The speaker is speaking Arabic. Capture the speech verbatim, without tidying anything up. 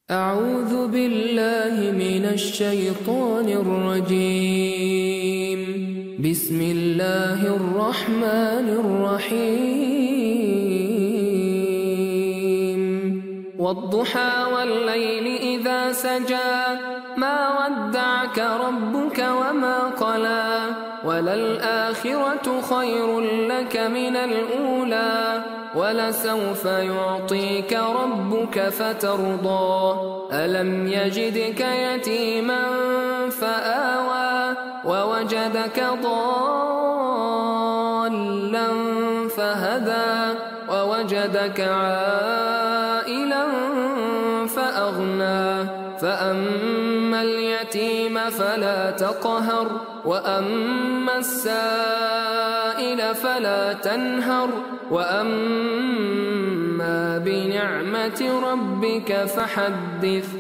أعوذ بالله من الشيطان الرجيم. بسم الله الرحمن الرحيم. والضحى والليل إذا سجى ما ودعك ربك وما قلى وللآخرة خير لك من الأولى ولسوف يعطيك ربك فترضى ألم يجدك يتيما فآوى ووجدك ضالا فهدى ووجدك عائلا فأغنى فأما اليتيم فلا تقهر وأما السائل فلا تنهر وأما بنعمة ربك فحدث.